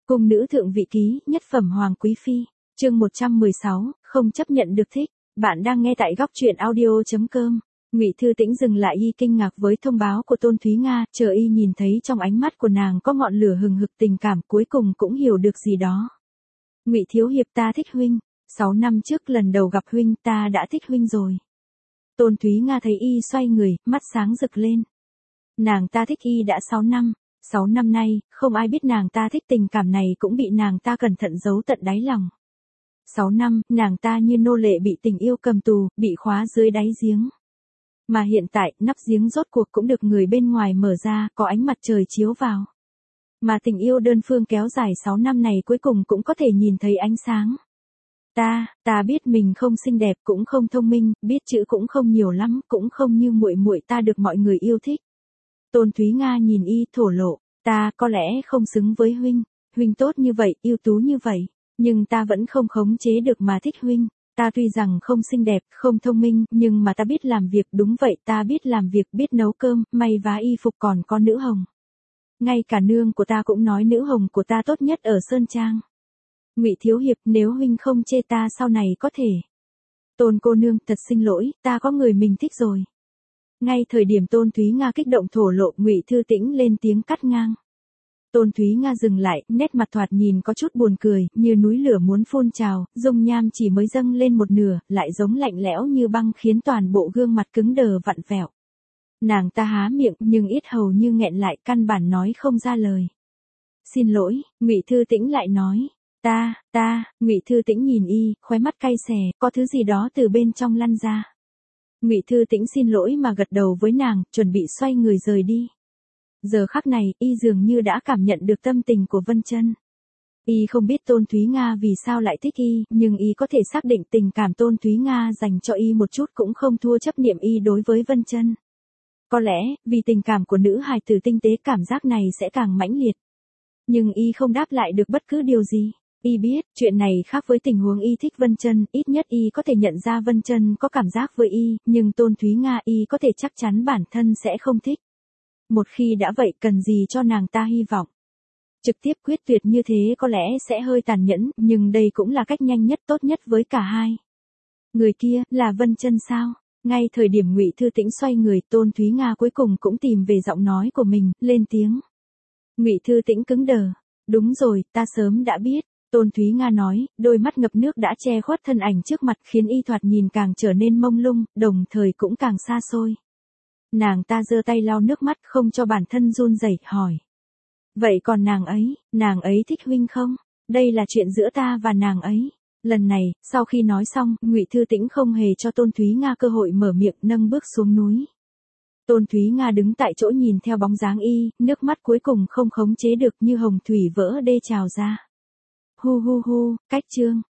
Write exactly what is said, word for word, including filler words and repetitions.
Cung nữ thượng vị ký, nhất phẩm hoàng quý phi, chương một trăm mười sáu, không chấp nhận được thích. Bạn đang nghe tại góc truyện audio chấm com. Ngụy Thư Tĩnh dừng lại y kinh ngạc với thông báo của Tôn Thúy Nga, chờ y nhìn thấy trong ánh mắt của nàng có ngọn lửa hừng hực tình cảm, cuối cùng cũng hiểu được gì đó. Ngụy thiếu hiệp, ta thích huynh, sáu năm trước lần đầu gặp huynh ta đã thích huynh rồi. Tôn Thúy Nga thấy y xoay người, mắt sáng rực lên. Nàng ta thích y đã sáu năm. Sáu năm nay, không ai biết nàng ta thích, tình cảm này cũng bị nàng ta cẩn thận giấu tận đáy lòng. Sáu năm, nàng ta như nô lệ bị tình yêu cầm tù, bị khóa dưới đáy giếng. Mà hiện tại, nắp giếng rốt cuộc cũng được người bên ngoài mở ra, có ánh mặt trời chiếu vào. Mà tình yêu đơn phương kéo dài sáu năm này cuối cùng cũng có thể nhìn thấy ánh sáng. Ta, ta biết mình không xinh đẹp, cũng không thông minh, biết chữ cũng không nhiều lắm, cũng không như muội muội ta được mọi người yêu thích. Tôn Thúy Nga nhìn y thổ lộ, ta có lẽ không xứng với huynh, huynh tốt như vậy, ưu tú như vậy, nhưng ta vẫn không khống chế được mà thích huynh. Ta tuy rằng không xinh đẹp, không thông minh, nhưng mà ta biết làm việc, đúng vậy, ta biết làm việc, biết nấu cơm, may vá y phục, còn có nữ hồng. Ngay cả nương của ta cũng nói nữ hồng của ta tốt nhất ở Sơn Trang. Ngụy thiếu hiệp, nếu huynh không chê ta sau này có thể. Tôn cô nương, thật xin lỗi, ta có người mình thích rồi. Ngay thời điểm Tôn Thúy Nga kích động thổ lộ, Ngụy Thư Tĩnh lên tiếng cắt ngang. Tôn Thúy Nga dừng lại, nét mặt thoạt nhìn có chút buồn cười, như núi lửa muốn phun trào, dung nham chỉ mới dâng lên một nửa, lại giống lạnh lẽo như băng, khiến toàn bộ gương mặt cứng đờ vặn vẹo. Nàng ta há miệng, nhưng yết hầu như nghẹn lại, căn bản nói không ra lời. Xin lỗi, Ngụy Thư Tĩnh lại nói. Ta, ta, Ngụy Thư Tĩnh nhìn y, khóe mắt cay xè, có thứ gì đó từ bên trong lăn ra. Ngụy Thư Tĩnh xin lỗi mà gật đầu với nàng, chuẩn bị xoay người rời đi. Giờ khắc này, y dường như đã cảm nhận được tâm tình của Vân Chân. Y không biết Tôn Thúy Nga vì sao lại thích y, nhưng y có thể xác định tình cảm Tôn Thúy Nga dành cho y một chút cũng không thua chấp niệm y đối với Vân Chân. Có lẽ, vì tình cảm của nữ hài tử tinh tế, cảm giác này sẽ càng mãnh liệt. Nhưng y không đáp lại được bất cứ điều gì. Y biết, chuyện này khác với tình huống y thích Vân Chân, ít nhất y có thể nhận ra Vân Chân có cảm giác với y, nhưng Tôn Thúy Nga y có thể chắc chắn bản thân sẽ không thích. Một khi đã vậy, cần gì cho nàng ta hy vọng. Trực tiếp quyết tuyệt như thế có lẽ sẽ hơi tàn nhẫn, nhưng đây cũng là cách nhanh nhất, tốt nhất với cả hai. Người kia, là Vân Chân sao? Ngay thời điểm Ngụy Thư Tĩnh xoay người, Tôn Thúy Nga cuối cùng cũng tìm về giọng nói của mình, lên tiếng. Ngụy Thư Tĩnh cứng đờ. Đúng rồi, ta sớm đã biết. Tôn Thúy Nga nói, đôi mắt ngập nước đã che khuất thân ảnh trước mặt, khiến y thoạt nhìn càng trở nên mông lung, đồng thời cũng càng xa xôi. Nàng ta giơ tay lau nước mắt, không cho bản thân run rẩy, hỏi. Vậy còn nàng ấy, nàng ấy thích huynh không? Đây là chuyện giữa ta và nàng ấy. Lần này, sau khi nói xong, Ngụy Thư Tĩnh không hề cho Tôn Thúy Nga cơ hội mở miệng, nâng bước xuống núi. Tôn Thúy Nga đứng tại chỗ nhìn theo bóng dáng y, nước mắt cuối cùng không khống chế được, như hồng thủy vỡ đê trào ra. Hu hu hu, cách chương.